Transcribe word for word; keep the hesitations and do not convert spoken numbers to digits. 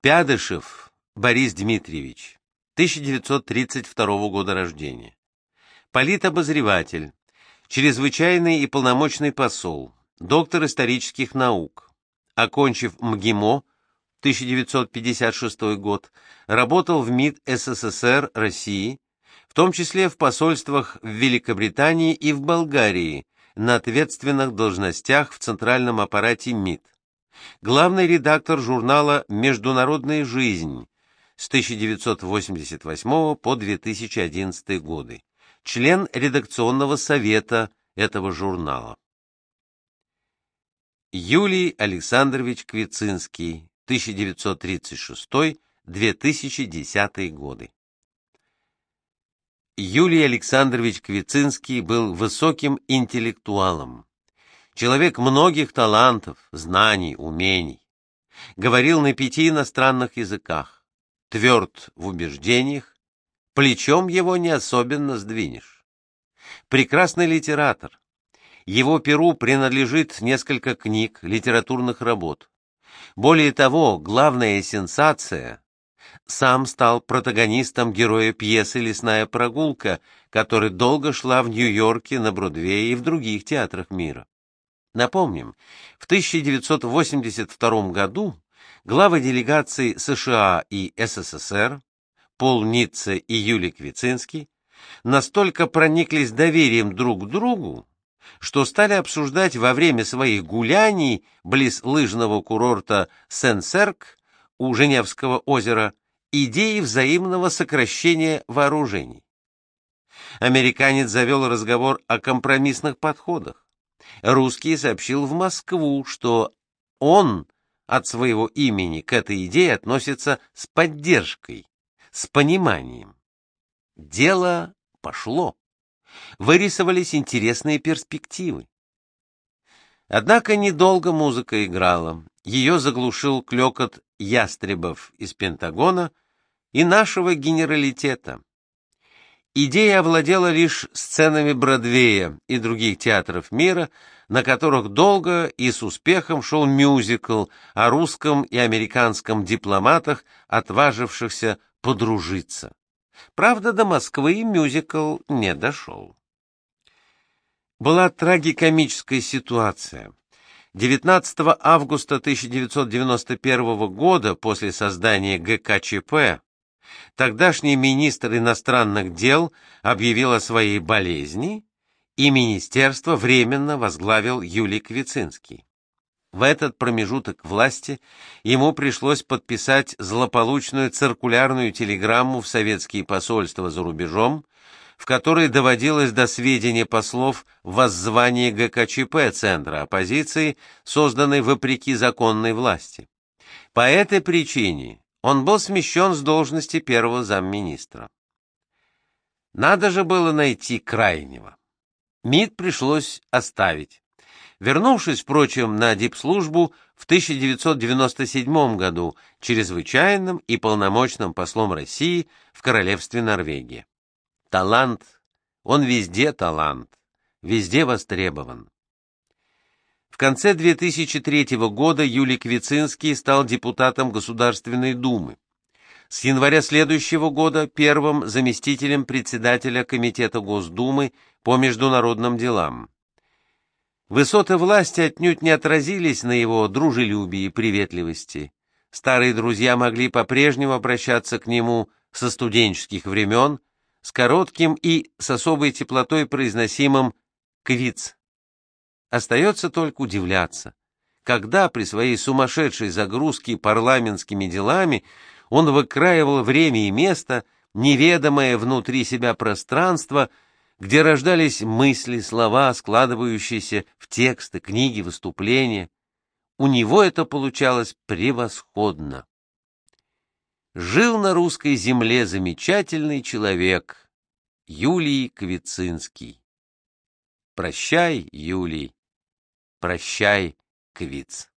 Пядышев Борис Дмитриевич, тысяча девятьсот тридцать второго года рождения. Политобозреватель, чрезвычайный и полномочный посол, доктор исторических наук. Окончив МГИМО, тысяча девятьсот пятьдесят шестой год, работал в МИД СССР России, в том числе в посольствах в Великобритании и в Болгарии, на ответственных должностях в центральном аппарате МИД. Главный редактор журнала «Международная жизнь» с тысяча девятьсот восемьдесят восьмого по две тысячи одиннадцатый годы, член редакционного совета этого журнала. Юлий Александрович Квицинский, тысяча девятьсот тридцать шестой — две тысячи десятый годы. Юлий Александрович Квицинский был высоким интеллектуалом, человек многих талантов, знаний, умений. Говорил на пяти иностранных языках, тверд в убеждениях, плечом его не особенно сдвинешь. Прекрасный литератор. Его перу принадлежит несколько книг, литературных работ. Более того, главная сенсация — сам стал протагонистом героя пьесы «Лесная прогулка», которая долго шла в Нью-Йорке, на Бродвее и в других театрах мира. Напомним, в тысяча девятьсот восемьдесят втором году главы делегаций США и СССР Пол Ницце и Юлий Квицинский настолько прониклись доверием друг к другу, что стали обсуждать во время своих гуляний близ лыжного курорта Сен-Серк у Женевского озера идеи взаимного сокращения вооружений. Американец завел разговор о компромиссных подходах. Русский сообщил в Москву, что он от своего имени к этой идее относится с поддержкой, с пониманием. Дело пошло. Вырисовались интересные перспективы. Однако недолго музыка играла. Ее заглушил клёкот ястребов из Пентагона и нашего генералитета. Идея овладела лишь сценами Бродвея и других театров мира, на которых долго и с успехом шел мюзикл о русском и американском дипломатах, отважившихся подружиться. Правда, до Москвы мюзикл не дошел. Была трагикомическая ситуация. девятнадцатого августа тысяча девятьсот девяносто первого года, после создания ГКЧП, тогдашний министр иностранных дел объявил о своей болезни, и министерство временно возглавил Юлий Квицинский. В этот промежуток власти ему пришлось подписать злополучную циркулярную телеграмму в советские посольства за рубежом, в которой доводилось до сведения послов воззвание ГКЧП Центра оппозиции, созданной вопреки законной власти. По этой причине он был смещен с должности первого замминистра. Надо же было найти крайнего. МИД пришлось оставить. Вернувшись, впрочем, на дипслужбу в тысяча девятьсот девяносто седьмом году чрезвычайным и полномочным послом России в Королевстве Норвегия. Талант, он везде талант, везде востребован. В конце две тысячи третьего года Юлий Квицинский стал депутатом Государственной Думы. С января следующего года первым заместителем председателя Комитета Госдумы по международным делам. Высоты власти отнюдь не отразились на его дружелюбии и приветливости. Старые друзья могли по-прежнему обращаться к нему со студенческих времен, с коротким и с особой теплотой произносимым «квиц». Остается только удивляться, когда при своей сумасшедшей загрузке парламентскими делами он выкраивал время и место, неведомое внутри себя пространство, где рождались мысли, слова, складывающиеся в тексты, книги, выступления. У него это получалось превосходно. Жил на русской земле замечательный человек Юлий Квицинский. Прощай, Юлий, прощай, Квиц.